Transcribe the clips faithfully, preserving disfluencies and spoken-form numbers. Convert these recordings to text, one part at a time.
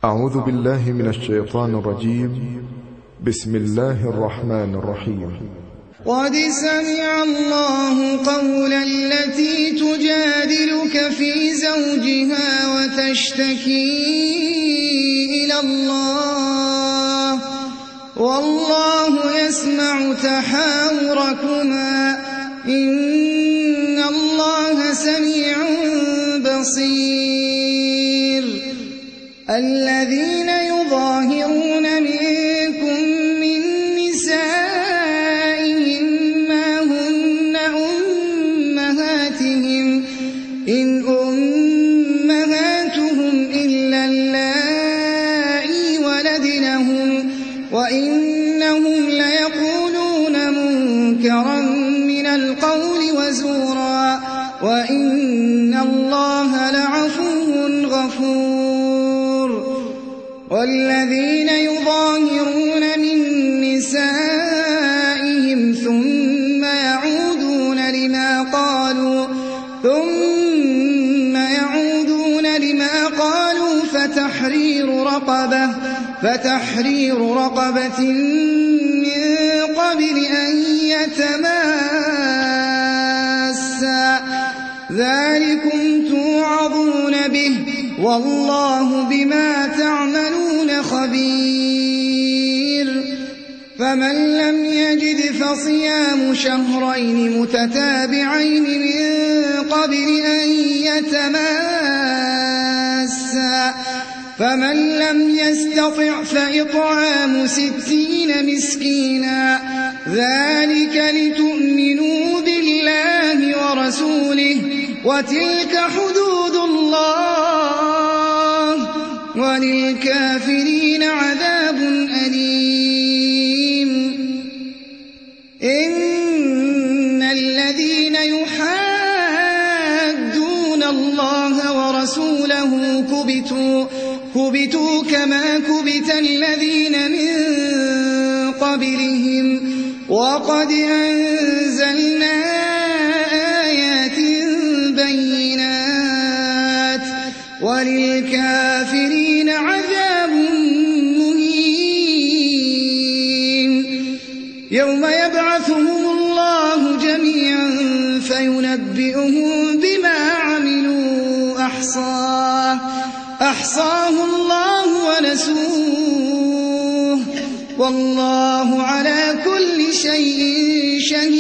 أعوذ بالله من الشيطان الرجيم. بسم الله الرحمن الرحيم. قد سمع الله قول التي تجادلك في زوجها وتشتكي إلى الله والله يسمع تحاوركما إن الله سميع بصير. الذين يظاهرون منكم من نسائهم ما هن أمهاتهم إن أمهاتهم إلا اللائي ولدنهم وإنهم ليقولون منكرا من القول وزورا وإن الله لعفو غفور. والذين يظاهرون من نسائهم ثم يعودون لما قالوا ثم يعودون لما قالوا فتحرير رقبة فتحرير رقبة من قبل أن يتماسا ذلكم توعظون به والله بما تعملون خبير. فمن لم يجد فصيام شهرين متتابعين من قبل أن يتماسا فمن لم يستطع فإطعام ستين مسكينا ذلك لتؤمنوا بالله ورسوله وتلك حدود الله وللكافرين عذاب أليم. إن الذين يحادون الله ورسوله كبتوا كبتوا كما كبت الذين من قبلهم وقد أنزلنا آيات بينات وللكافرين عذاب مهين. يوم يبعثهم الله جميعا فينبئهم بما عملوا أحصاه أحصاه الله ونسوه والله على كل شيء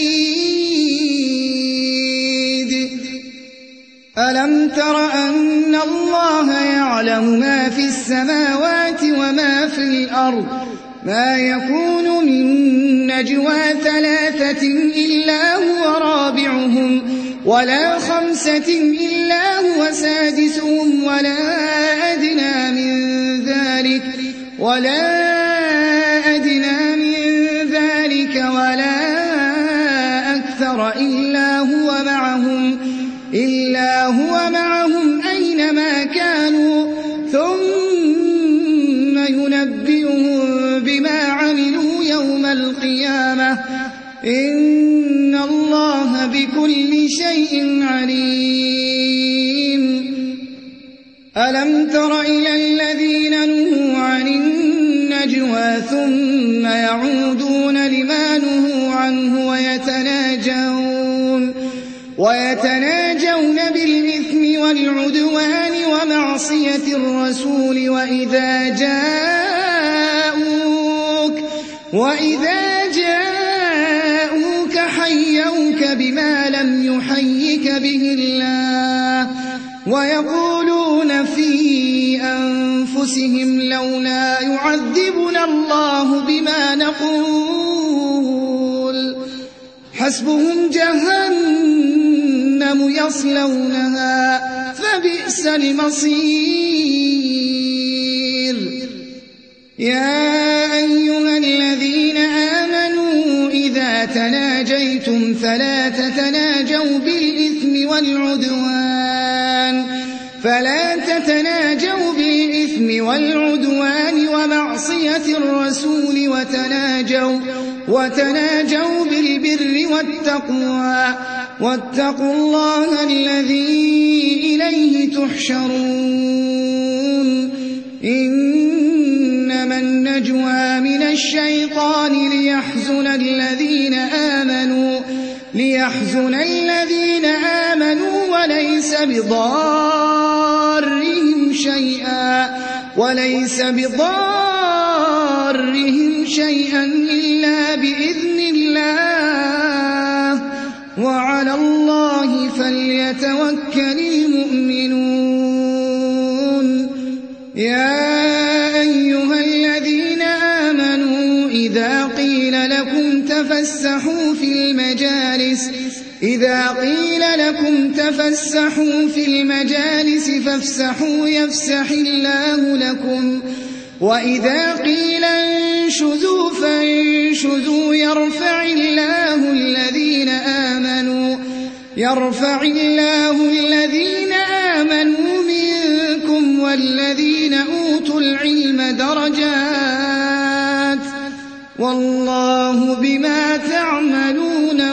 شهيد. ألم تر أن الله يعلم ما في السماوات وما في الأرض ما يكون من نجوى ثلاثة إلا هو رابعهم ولا خمسة إلا هو سادسهم ولا أدنى من ذلك ولا أدنى من ذلك ولا أكثر إلا هو معهم إلا هو معهم أينما كانوا ثم ينبئهم بما عملوا يوم القيامة إن الله بكل شيء عليم. ألم تر إلى الذين نهوا عن النجوى ثم يعودون لما نهوا عنه ويتناجون ويتناجون بالإثم والعدوان ومعصية الرسول وإذا جاءوك وإذا جاءوك حيوك بما لم يحيك به الله ويقولون في أنفسهم لولا يعذبنا الله بما نقول حسبهم جهنم يصلونها فبئس المصير. يا أيها الذين آمنوا إذا تناجيتم فلا تتناجوا بالإثم والعدوان فلا تتناجوا بالإثم والعدوان ومعصية الرسول وتناجوا وتناجوا بالبر والتقوى واتقوا الله الذي إليه تحشرون. إن النجوى من الشيطان ليحزن الذين آمنوا ليحزن الذين آمنوا وليس بضارهم شيئا وليس بضارهم شيئا إلا بإذن الله وعلى الله فليتوكل المؤمنون. يا أيها الذين آمنوا إذا قيل لكم تفسحوا في المجالس إذا قيل لكم تفسحوا في المجالس فافسحوا يفسح الله لكم وإذا قيل انشزوا فانشزوا يرفع الله الذين آمنوا يرفع الله الذين آمنوا منكم والذين أوتوا العلم درجات والله بما تعملون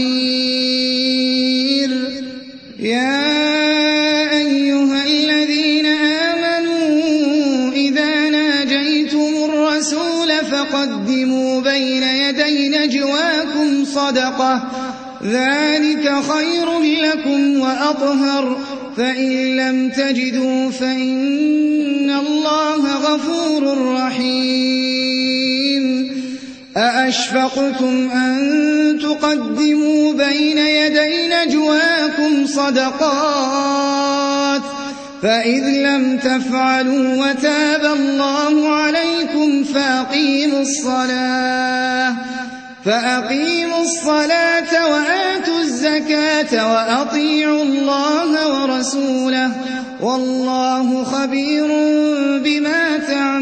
خبير. يا أيها الذين آمنوا إذا ناجيتم الرسول فقدموا بين يدي نجواكم صدقة ذلك خير لكم وأطهر فإن لم تجدوا فإن الله غفور رحيم. أأشفقتم أن تقدموا بين يدي نجواكم صدقات فإذ لم تفعلوا وتاب الله عليكم فأقيموا الصلاة فأقيموا الصلاة وآتوا الزكاة وأطيعوا الله ورسوله والله خبير بما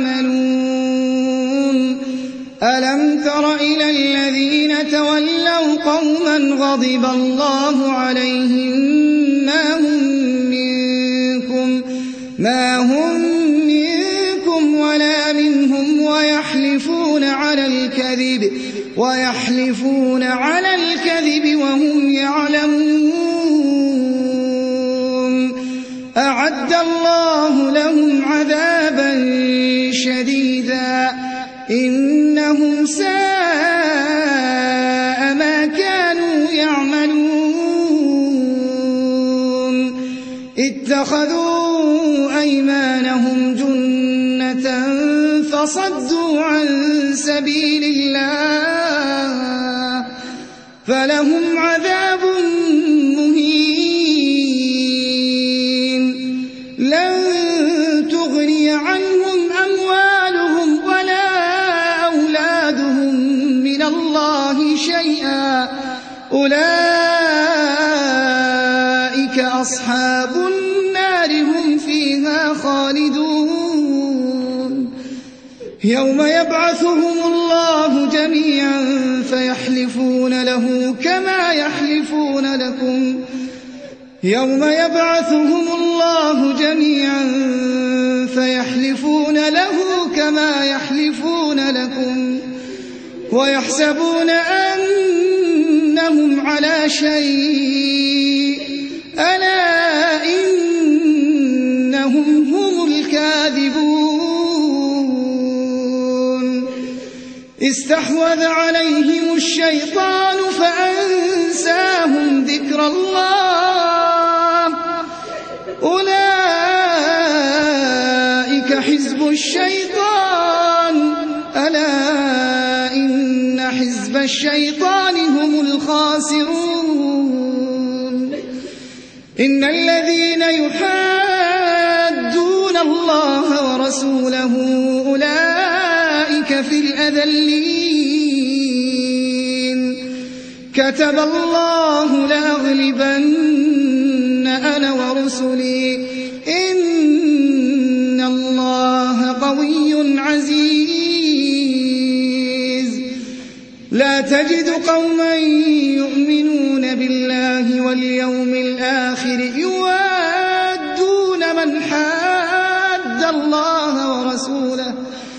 تعملون. ألم تر إلى الذين تولوا قوما غضب الله عليهم ما هم منكم ما هم منكم ولا منهم ويحلفون على الكذب ويحلفون على الكذب وهم يعلمون. أعد الله لهم عذابا شديدا إنهم ساء ما كانوا يعملون. اتخذوا أيمانهم جنة فصدوا عن سبيل الله فلهم عذاب مهين. لن تغني عنهم أموالهم ولا أولادهم من الله شيئا أولئك أصحاب النار هم فيها خالدون. يوم يبعثهم الله جميعا فيحلفون له كما يحلفون لكم يوم يبعثهم الله جميعا فيحلفون له كما يحلفون لكم ويحسبون أنهم على شيء ألا إنهم هم الكاذبون. استحوذ عليهم الشيطان فأنساهم ذكر الله أولئك حزب الشيطان ألا إن حزب الشيطان هم الخاسرون. إن الذين يحادون الله ورسوله أولئك في الأذلين. كتب الله لأغلبن أنا ورسلي إن الله قوي عزيز. لا تجد قوما يؤمنون بالله واليوم الآخر يوادون من حاد الله ورسوله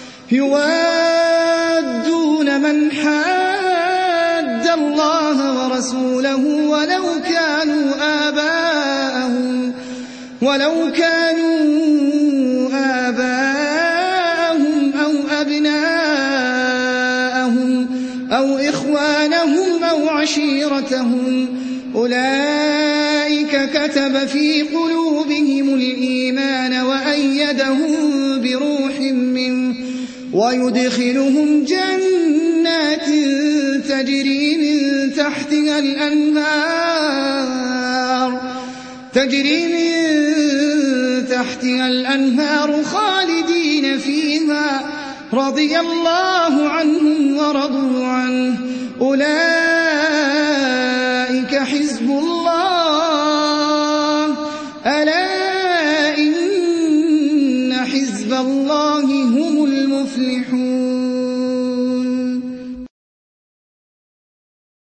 يوادون من حاد الله ورسوله ولو كانوا آباءهم ولو كانوا آباءهم أو أبناءهم أو إخوانهم أو عشيرتهم أولئك كتب في قلوبهم الإيمان وأيدهم بروح منه ويدخلهم جنات تجري من تحتها الأنهار تجري من تحتها الأنهار خالدين فيها رضي الله عنهم ورضوا عنه أولئك حزب الله